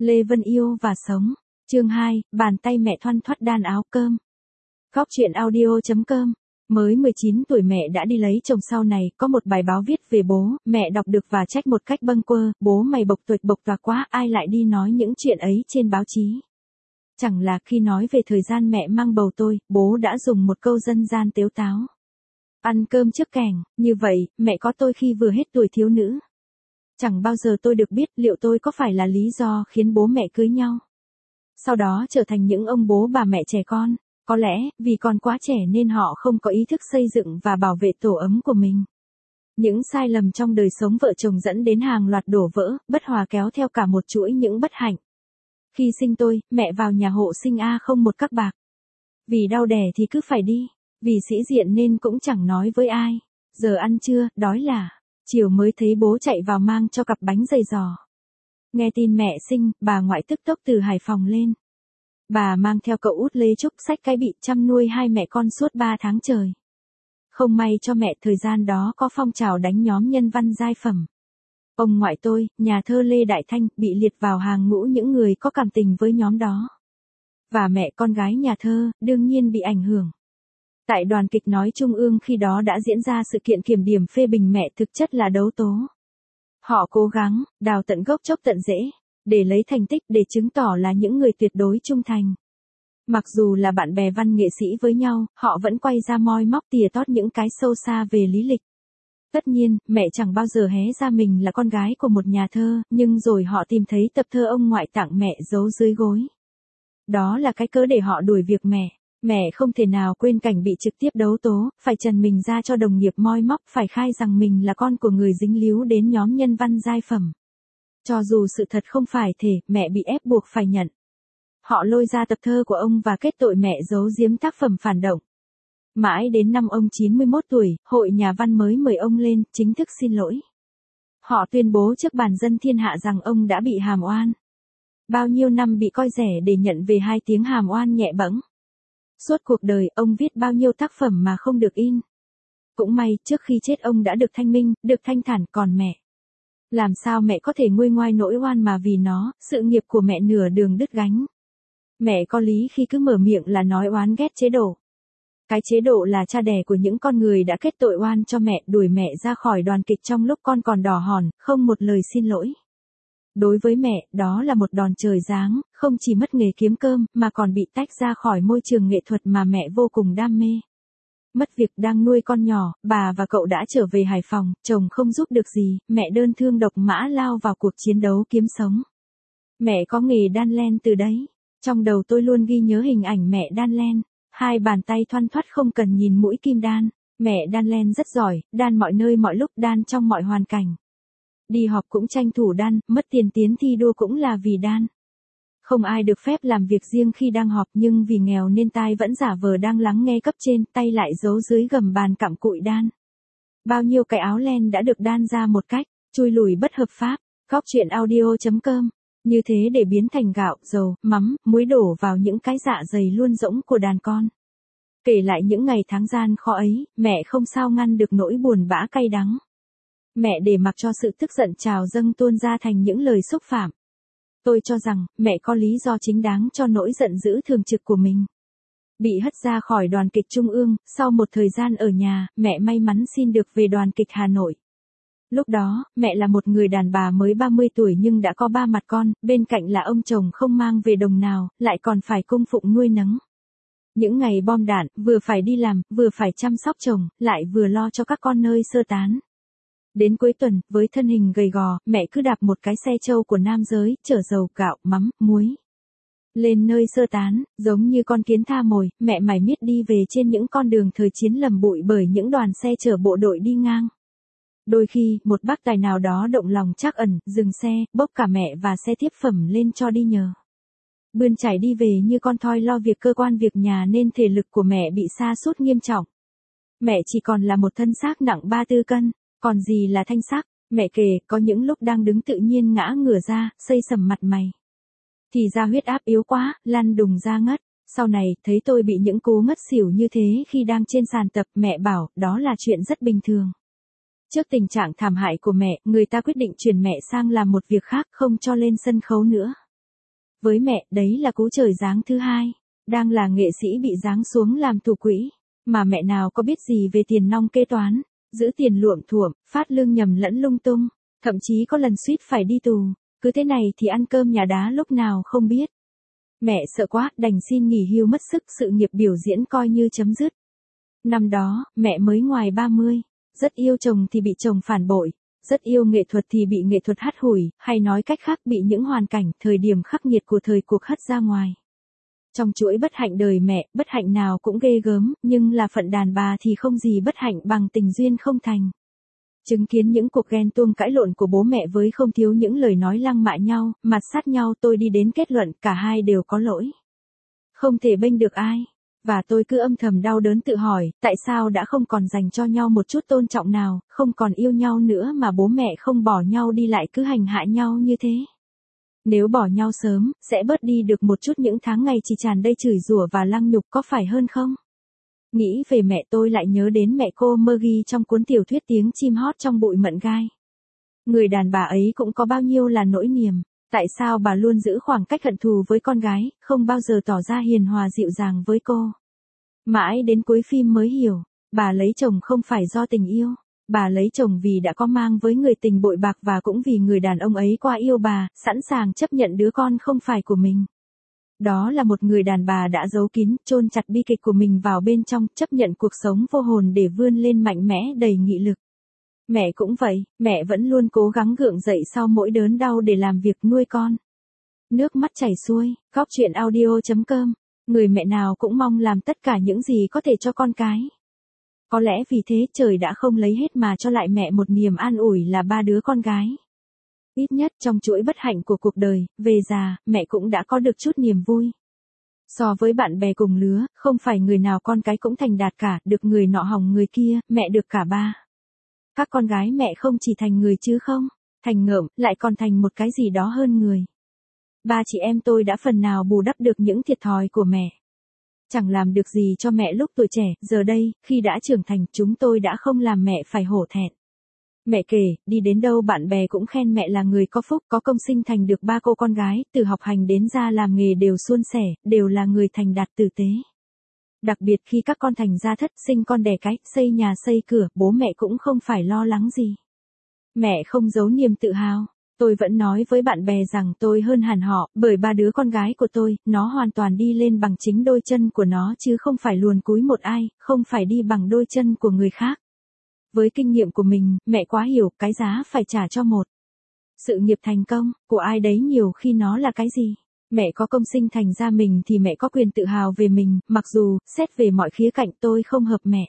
Lê Vân yêu và sống. Chương 2, bàn tay mẹ thoăn thoắt đan áo cơm. Góc truyện audio.com. Mới 19 tuổi mẹ đã đi lấy chồng, sau này có một bài báo viết về bố, mẹ đọc được và trách một cách bâng quơ, bố mày bộc tuệch bộc toạc quá, ai lại đi nói những chuyện ấy trên báo chí. Chẳng là khi nói về thời gian mẹ mang bầu tôi, bố đã dùng một câu dân gian tếu táo. Ăn cơm trước kèng, như vậy, mẹ có tôi khi vừa hết tuổi thiếu nữ. Chẳng bao giờ tôi được biết liệu tôi có phải là lý do khiến bố mẹ cưới nhau. Sau đó trở thành những ông bố bà mẹ trẻ con, có lẽ vì còn quá trẻ nên họ không có ý thức xây dựng và bảo vệ tổ ấm của mình. Những sai lầm trong đời sống vợ chồng dẫn đến hàng loạt đổ vỡ, bất hòa kéo theo cả một chuỗi những bất hạnh. Khi sinh tôi, mẹ vào nhà hộ sinh không một các bạc. Vì đau đẻ thì cứ phải đi, vì sĩ diện nên cũng chẳng nói với ai. Giờ ăn trưa, đói là. Chiều mới thấy bố chạy vào mang cho cặp bánh dày giò. Nghe tin mẹ sinh, bà ngoại tức tốc từ Hải Phòng lên. Bà mang theo cậu út Lê Trúc xách cái bị chăm nuôi hai mẹ con suốt 3 tháng trời. Không may cho mẹ, thời gian đó có phong trào đánh nhóm nhân văn giai phẩm. Ông ngoại tôi, nhà thơ Lê Đại Thanh, bị liệt vào hàng ngũ những người có cảm tình với nhóm đó. Và mẹ con gái nhà thơ, đương nhiên bị ảnh hưởng. Tại đoàn kịch nói Trung ương khi đó đã diễn ra sự kiện kiểm điểm phê bình mẹ, thực chất là đấu tố. Họ cố gắng, đào tận gốc chốc tận rễ, để lấy thành tích, để chứng tỏ là những người tuyệt đối trung thành. Mặc dù là bạn bè văn nghệ sĩ với nhau, họ vẫn quay ra moi móc tỉa tót những cái sâu xa về lý lịch. Tất nhiên, mẹ chẳng bao giờ hé ra mình là con gái của một nhà thơ, nhưng rồi họ tìm thấy tập thơ ông ngoại tặng mẹ giấu dưới gối. Đó là cái cớ để họ đuổi việc mẹ. Mẹ không thể nào quên cảnh bị trực tiếp đấu tố, phải trần mình ra cho đồng nghiệp moi móc, phải khai rằng mình là con của người dính líu đến nhóm nhân văn giai phẩm. Cho dù sự thật không phải thể, mẹ bị ép buộc phải nhận. Họ lôi ra tập thơ của ông và kết tội mẹ giấu giếm tác phẩm phản động. Mãi đến năm ông 91 tuổi, Hội Nhà văn mới mời ông lên, chính thức xin lỗi. Họ tuyên bố trước bàn dân thiên hạ rằng ông đã bị hàm oan. Bao nhiêu năm bị coi rẻ để nhận về 2 tiếng hàm oan nhẹ bẫng. Suốt cuộc đời, ông viết bao nhiêu tác phẩm mà không được in. Cũng may, trước khi chết ông đã được thanh minh, được thanh thản, còn mẹ. Làm sao mẹ có thể nguôi ngoai nỗi oan mà vì nó, sự nghiệp của mẹ nửa đường đứt gánh. Mẹ có lý khi cứ mở miệng là nói oán ghét chế độ. Cái chế độ là cha đẻ của những con người đã kết tội oan cho mẹ, đuổi mẹ ra khỏi đoàn kịch trong lúc con còn đỏ hòn, không một lời xin lỗi. Đối với mẹ, đó là một đòn trời giáng, không chỉ mất nghề kiếm cơm, mà còn bị tách ra khỏi môi trường nghệ thuật mà mẹ vô cùng đam mê. Mất việc đang nuôi con nhỏ, bà và cậu đã trở về Hải Phòng, chồng không giúp được gì, mẹ đơn thương độc mã lao vào cuộc chiến đấu kiếm sống. Mẹ có nghề đan len từ đấy. Trong đầu tôi luôn ghi nhớ hình ảnh mẹ đan len, 2 bàn tay thoăn thoắt không cần nhìn mũi kim đan. Mẹ đan len rất giỏi, đan mọi nơi mọi lúc, đan trong mọi hoàn cảnh. Đi họp cũng tranh thủ đan, mất tiền tiến thi đua cũng là vì đan. Không ai được phép làm việc riêng khi đang họp, nhưng vì nghèo nên tai vẫn giả vờ đang lắng nghe cấp trên, tay lại giấu dưới gầm bàn cặm cụi đan. Bao nhiêu cái áo len đã được đan ra một cách chui lùi bất hợp pháp. Góc truyện audio.com. Như thế để biến thành gạo, dầu, mắm, muối đổ vào những cái dạ dày luôn rỗng của đàn con. Kể lại những ngày tháng gian khó ấy, mẹ không sao ngăn được nỗi buồn bã cay đắng. Mẹ để mặc cho sự tức giận trào dâng tuôn ra thành những lời xúc phạm. Tôi cho rằng, mẹ có lý do chính đáng cho nỗi giận dữ thường trực của mình. Bị hất ra khỏi đoàn kịch Trung ương, sau một thời gian ở nhà, mẹ may mắn xin được về đoàn kịch Hà Nội. Lúc đó, mẹ là một người đàn bà mới 30 tuổi nhưng đã có 3 mặt con, bên cạnh là ông chồng không mang về đồng nào, lại còn phải cung phụng nuôi nấng. Những ngày bom đạn, vừa phải đi làm, vừa phải chăm sóc chồng, lại vừa lo cho các con nơi sơ tán. Đến cuối tuần, với thân hình gầy gò, mẹ cứ đạp một cái xe trâu của nam giới, chở dầu, gạo, mắm, muối. Lên nơi sơ tán, giống như con kiến tha mồi, mẹ mải miết đi về trên những con đường thời chiến lầm bụi bởi những đoàn xe chở bộ đội đi ngang. Đôi khi, một bác tài nào đó động lòng trắc ẩn, dừng xe, bốc cả mẹ và xe tiếp phẩm lên cho đi nhờ. Bươn chải đi về như con thoi lo việc cơ quan việc nhà nên thể lực của mẹ bị sa sút nghiêm trọng. Mẹ chỉ còn là một thân xác nặng 34 cân, còn gì là thanh xác. Mẹ kể, có những lúc đang đứng tự nhiên ngã ngửa ra, xây sầm mặt mày. Thì ra huyết áp yếu quá, lăn đùng ra ngất. Sau này, thấy tôi bị những cú ngất xỉu như thế khi đang trên sàn tập, mẹ bảo, đó là chuyện rất bình thường. Trước tình trạng thảm hại của mẹ, người ta quyết định chuyển mẹ sang làm một việc khác, không cho lên sân khấu nữa. Với mẹ, đấy là cú trời giáng thứ hai. Đang là nghệ sĩ bị giáng xuống làm thủ quỹ. Mà mẹ nào có biết gì về tiền nong kế toán, giữ tiền luộm thuộm, phát lương nhầm lẫn lung tung. Thậm chí có lần suýt phải đi tù. Cứ thế này thì ăn cơm nhà đá lúc nào không biết. Mẹ sợ quá, đành xin nghỉ hưu mất sức, sự nghiệp biểu diễn coi như chấm dứt. Năm đó, mẹ mới ngoài 30. Rất yêu chồng thì bị chồng phản bội. Rất yêu nghệ thuật thì bị nghệ thuật hắt hủi, hay nói cách khác bị những hoàn cảnh, thời điểm khắc nghiệt của thời cuộc hất ra ngoài. Trong chuỗi bất hạnh đời mẹ, bất hạnh nào cũng ghê gớm, nhưng là phận đàn bà thì không gì bất hạnh bằng tình duyên không thành. Chứng kiến những cuộc ghen tuông cãi lộn của bố mẹ với không thiếu những lời nói lăng mạ nhau, mặt sát nhau, tôi đi đến kết luận cả hai đều có lỗi. Không thể bênh được ai. Và tôi cứ âm thầm đau đớn tự hỏi, tại sao đã không còn dành cho nhau một chút tôn trọng nào, không còn yêu nhau nữa mà bố mẹ không bỏ nhau đi lại cứ hành hạ nhau như thế. Nếu bỏ nhau sớm, sẽ bớt đi được một chút những tháng ngày chỉ tràn đầy chửi rủa và lăng nhục, có phải hơn không? Nghĩ về mẹ tôi lại nhớ đến mẹ cô Maggie trong cuốn tiểu thuyết Tiếng chim hót trong bụi mận gai. Người đàn bà ấy cũng có bao nhiêu là nỗi niềm. Tại sao bà luôn giữ khoảng cách hận thù với con gái, không bao giờ tỏ ra hiền hòa dịu dàng với cô? Mãi đến cuối phim mới hiểu, bà lấy chồng không phải do tình yêu. Bà lấy chồng vì đã có mang với người tình bội bạc và cũng vì người đàn ông ấy quá yêu bà, sẵn sàng chấp nhận đứa con không phải của mình. Đó là một người đàn bà đã giấu kín, chôn chặt bi kịch của mình vào bên trong, chấp nhận cuộc sống vô hồn để vươn lên mạnh mẽ đầy nghị lực. Mẹ cũng vậy, mẹ vẫn luôn cố gắng gượng dậy sau mỗi đớn đau để làm việc nuôi con. Nước mắt chảy xuôi, Góc Chuyện Audio.com. Người mẹ nào cũng mong làm tất cả những gì có thể cho con cái. Có lẽ vì thế trời đã không lấy hết mà cho lại mẹ một niềm an ủi là 3 đứa con gái. Ít nhất trong chuỗi bất hạnh của cuộc đời, về già, mẹ cũng đã có được chút niềm vui. So với bạn bè cùng lứa, không phải người nào con cái cũng thành đạt cả, được người nọ hỏng người kia, mẹ được cả ba. Các con gái mẹ không chỉ thành người chứ không, thành ngợm, lại còn thành một cái gì đó hơn người. Ba chị em tôi đã phần nào bù đắp được những thiệt thòi của mẹ. Chẳng làm được gì cho mẹ lúc tuổi trẻ, giờ đây, khi đã trưởng thành, chúng tôi đã không làm mẹ phải hổ thẹn. Mẹ kể, đi đến đâu bạn bè cũng khen mẹ là người có phúc, có công sinh thành được 3 cô con gái, từ học hành đến ra làm nghề đều suôn sẻ, đều là người thành đạt tử tế. Đặc biệt khi các con thành gia thất, sinh con đẻ cái, xây nhà xây cửa, bố mẹ cũng không phải lo lắng gì. Mẹ không giấu niềm tự hào. Tôi vẫn nói với bạn bè rằng tôi hơn hẳn họ, bởi 3 đứa con gái của tôi, nó hoàn toàn đi lên bằng chính đôi chân của nó chứ không phải luồn cúi một ai, không phải đi bằng đôi chân của người khác. Với kinh nghiệm của mình, mẹ quá hiểu cái giá phải trả cho một sự nghiệp thành công của ai đấy nhiều khi nó là cái gì. Mẹ có công sinh thành ra mình thì mẹ có quyền tự hào về mình, mặc dù, xét về mọi khía cạnh tôi không hợp mẹ.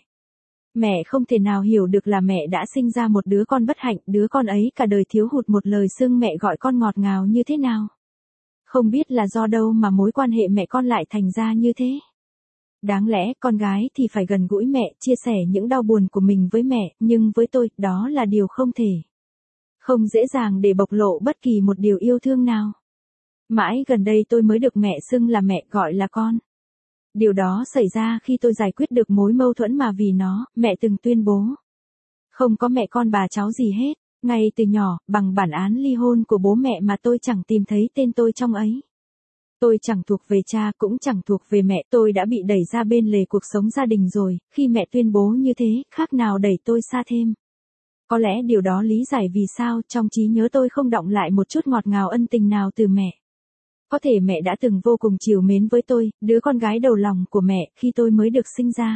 Mẹ không thể nào hiểu được là mẹ đã sinh ra một đứa con bất hạnh, đứa con ấy cả đời thiếu hụt một lời xưng mẹ gọi con ngọt ngào như thế nào. Không biết là do đâu mà mối quan hệ mẹ con lại thành ra như thế. Đáng lẽ con gái thì phải gần gũi mẹ, chia sẻ những đau buồn của mình với mẹ, nhưng với tôi, đó là điều không thể. Không dễ dàng để bộc lộ bất kỳ một điều yêu thương nào. Mãi gần đây tôi mới được mẹ xưng là mẹ, gọi là con. Điều đó xảy ra khi tôi giải quyết được mối mâu thuẫn mà vì nó, mẹ từng tuyên bố. Không có mẹ con bà cháu gì hết, ngay từ nhỏ, bằng bản án ly hôn của bố mẹ mà tôi chẳng tìm thấy tên tôi trong ấy. Tôi chẳng thuộc về cha cũng chẳng thuộc về mẹ, tôi đã bị đẩy ra bên lề cuộc sống gia đình rồi, khi mẹ tuyên bố như thế, khác nào đẩy tôi xa thêm. Có lẽ điều đó lý giải vì sao trong trí nhớ tôi không đọng lại một chút ngọt ngào ân tình nào từ mẹ. Có thể mẹ đã từng vô cùng trìu mến với tôi, đứa con gái đầu lòng của mẹ khi tôi mới được sinh ra.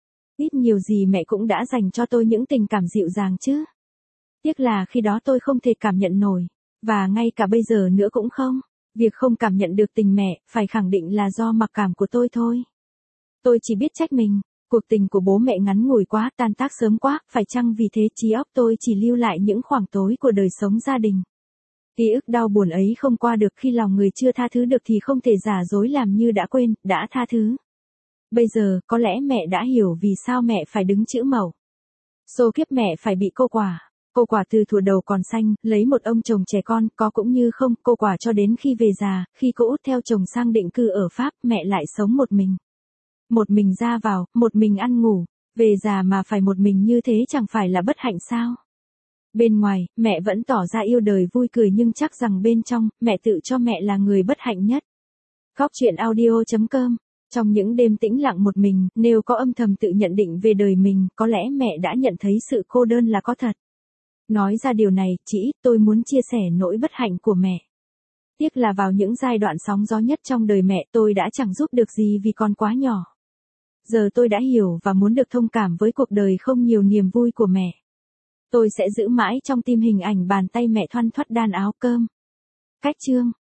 Ít nhiều gì mẹ cũng đã dành cho tôi những tình cảm dịu dàng chứ. Tiếc là khi đó tôi không thể cảm nhận nổi, và ngay cả bây giờ nữa cũng không. Việc không cảm nhận được tình mẹ, phải khẳng định là do mặc cảm của tôi thôi. Tôi chỉ biết trách mình, cuộc tình của bố mẹ ngắn ngủi quá, tan tác sớm quá, phải chăng vì thế trí óc tôi chỉ lưu lại những khoảng tối của đời sống gia đình. Ký ức đau buồn ấy không qua được, khi lòng người chưa tha thứ được thì không thể giả dối làm như đã quên, đã tha thứ. Bây giờ, có lẽ mẹ đã hiểu vì sao mẹ phải đứng chữ mẩu. Số kiếp mẹ phải bị cô quả. Cô quả từ thuở đầu còn xanh, lấy một ông chồng trẻ con, có cũng như không, cô quả cho đến khi về già, khi cô út theo chồng sang định cư ở Pháp, mẹ lại sống một mình. Một mình ra vào, một mình ăn ngủ, về già mà phải một mình như thế chẳng phải là bất hạnh sao? Bên ngoài, mẹ vẫn tỏ ra yêu đời vui cười nhưng chắc rằng bên trong, mẹ tự cho mẹ là người bất hạnh nhất. Khóc chuyện audio.com. Trong những đêm tĩnh lặng một mình, nếu có âm thầm tự nhận định về đời mình, có lẽ mẹ đã nhận thấy sự cô đơn là có thật. Nói ra điều này, chị, tôi muốn chia sẻ nỗi bất hạnh của mẹ. Tiếc là vào những giai đoạn sóng gió nhất trong đời mẹ tôi đã chẳng giúp được gì vì còn quá nhỏ. Giờ tôi đã hiểu và muốn được thông cảm với cuộc đời không nhiều niềm vui của mẹ. Tôi sẽ giữ mãi trong tim hình ảnh bàn tay mẹ thoăn thoắt đan áo cơm. Cách chương.